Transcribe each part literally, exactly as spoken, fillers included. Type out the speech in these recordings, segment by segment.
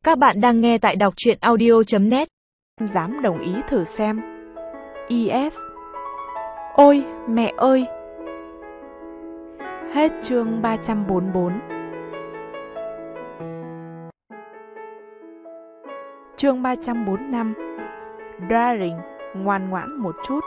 Các bạn đang nghe tại đọc truyện audio chấm net. Dám đồng ý thử xem. i ét. Ôi mẹ ơi. Hết chương ba trăm bốn mươi bốn. Chương ba trăm bốn mươi lăm. Darling, ngoan ngoãn một chút.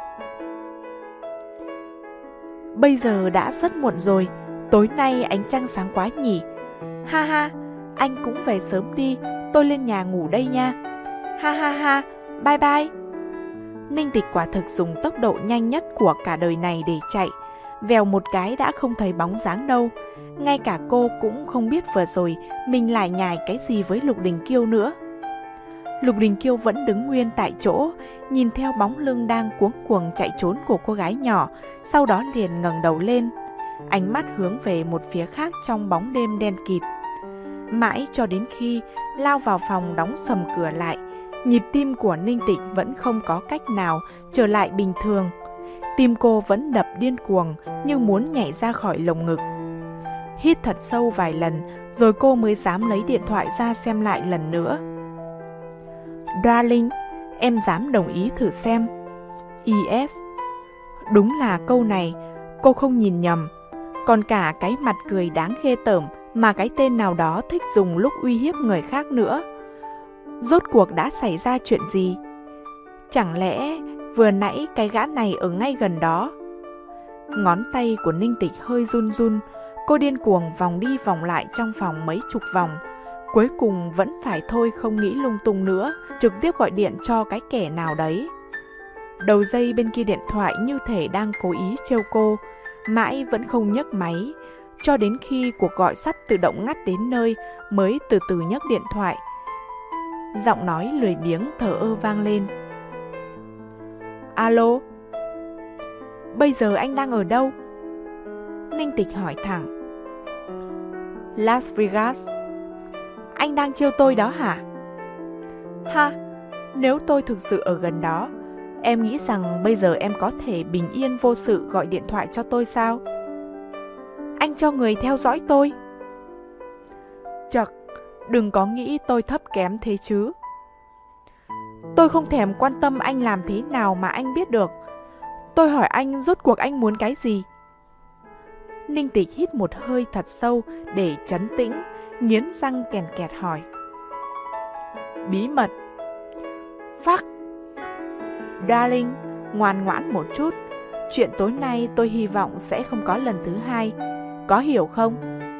Bây giờ đã rất muộn rồi, tối nay ánh trăng sáng quá nhỉ. Ha ha, anh cũng về sớm đi, tôi lên nhà ngủ đây nha. Ha ha ha, bye bye. Ninh Tịch quả thực dùng tốc độ nhanh nhất của cả đời này để chạy. Vèo một cái đã không thấy bóng dáng đâu. Ngay cả cô cũng không biết vừa rồi mình lại nhài cái gì với Lục Đình Kiêu nữa. Lục Đình Kiêu vẫn đứng nguyên tại chỗ, nhìn theo bóng lưng đang cuống cuồng chạy trốn của cô gái nhỏ, sau đó liền ngẩng đầu lên, ánh mắt hướng về một phía khác trong bóng đêm đen kịt. Mãi cho đến khi lao vào phòng đóng sầm cửa lại, nhịp tim của Ninh Tịch vẫn không có cách nào trở lại bình thường. Tim cô vẫn đập điên cuồng như muốn nhảy ra khỏi lồng ngực. Hít thật sâu vài lần rồi cô mới dám lấy điện thoại ra xem lại lần nữa. Darling, em dám đồng ý thử xem. i ét. Đúng là câu này, cô không nhìn nhầm. Còn cả cái mặt cười đáng ghê tởm mà cái tên nào đó thích dùng lúc uy hiếp người khác nữa. Rốt cuộc đã xảy ra chuyện gì? Chẳng lẽ vừa nãy cái gã này ở ngay gần đó? Ngón tay của Ninh Tịch hơi run run, cô điên cuồng vòng đi vòng lại trong phòng mấy chục vòng. Cuối cùng vẫn phải thôi không nghĩ lung tung nữa, trực tiếp gọi điện cho cái kẻ nào đấy. Đầu dây bên kia điện thoại như thể đang cố ý trêu cô, mãi vẫn không nhấc máy, cho đến khi cuộc gọi sắp tự động ngắt đến nơi mới từ từ nhấc điện thoại. Giọng nói lười biếng thờ ơ vang lên. Alo? Bây giờ anh đang ở đâu? Ninh Tịch hỏi thẳng. Las Vegas. Anh đang trêu tôi đó hả? Ha, nếu tôi thực sự ở gần đó, em nghĩ rằng bây giờ em có thể bình yên vô sự gọi điện thoại cho tôi sao? Anh cho người theo dõi tôi. Chật, đừng có nghĩ tôi thấp kém thế chứ. Tôi không thèm quan tâm anh làm thế nào mà anh biết được. Tôi hỏi anh rốt cuộc anh muốn cái gì? Ninh Tịch hít một hơi thật sâu để trấn tĩnh, nghiến răng kèn kẹt hỏi. Bí mật. Fuck. Darling, ngoan ngoãn một chút. Chuyện tối nay tôi hy vọng sẽ không có lần thứ hai. Có hiểu không?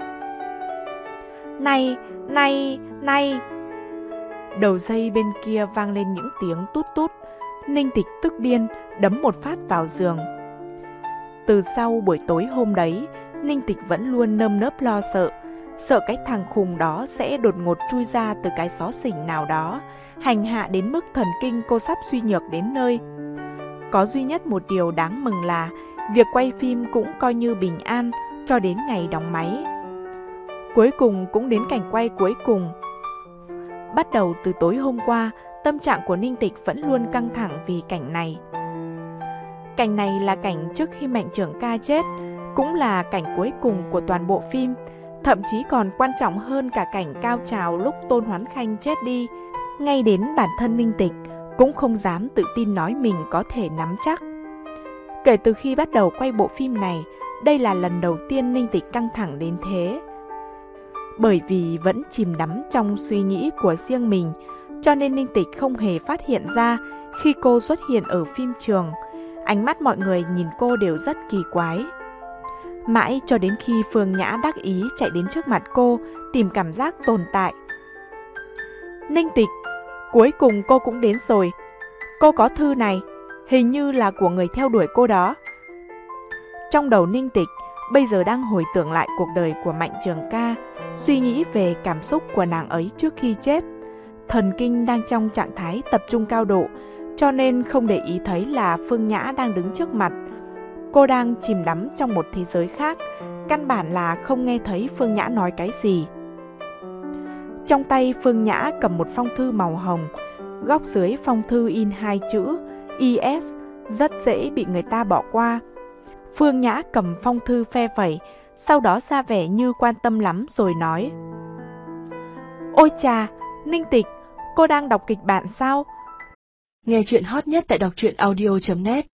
Này, này, này. Đầu dây bên kia vang lên những tiếng tút tút. Ninh Tịch tức điên, đấm một phát vào giường. Từ sau buổi tối hôm đấy, Ninh Tịch vẫn luôn nơm nớp lo sợ. Sợ cái thằng khùng đó sẽ đột ngột chui ra từ cái xó xỉnh nào đó, hành hạ đến mức thần kinh cô sắp suy nhược đến nơi. Có duy nhất một điều đáng mừng là việc quay phim cũng coi như bình an cho đến ngày đóng máy. Cuối cùng cũng đến cảnh quay cuối cùng. Bắt đầu từ tối hôm qua, tâm trạng của Ninh Tịch vẫn luôn căng thẳng vì cảnh này. Cảnh này là cảnh trước khi Mạnh Trưởng Ca chết, cũng là cảnh cuối cùng của toàn bộ phim, thậm chí còn quan trọng hơn cả cảnh cao trào lúc Tôn Hoán Khanh chết đi. Ngay đến bản thân Ninh Tịch cũng không dám tự tin nói mình có thể nắm chắc. Kể từ khi bắt đầu quay bộ phim này, đây là lần đầu tiên Ninh Tịch căng thẳng đến thế. Bởi vì vẫn chìm đắm trong suy nghĩ của riêng mình, cho nên Ninh Tịch không hề phát hiện ra khi cô xuất hiện ở phim trường, ánh mắt mọi người nhìn cô đều rất kỳ quái. Mãi cho đến khi Phương Nhã đắc ý chạy đến trước mặt cô, tìm cảm giác tồn tại. Ninh Tịch, cuối cùng cô cũng đến rồi. Cô có thư này, hình như là của người theo đuổi cô đó. Trong đầu Ninh Tịch bây giờ đang hồi tưởng lại cuộc đời của Mạnh Trường Ca, suy nghĩ về cảm xúc của nàng ấy trước khi chết. Thần kinh đang trong trạng thái tập trung cao độ, cho nên không để ý thấy là Phương Nhã đang đứng trước mặt. Cô đang chìm đắm trong một thế giới khác, căn bản là không nghe thấy Phương Nhã nói cái gì. Trong tay Phương Nhã cầm một phong thư màu hồng, góc dưới phong thư in hai chữ i ét, rất dễ bị người ta bỏ qua. Phương Nhã cầm phong thư phe phẩy, sau đó ra vẻ như quan tâm lắm rồi nói. Ôi chà, Ninh Tịch, cô đang đọc kịch bản sao? Nghe chuyện hot nhất tại đọc truyện audio chấm net.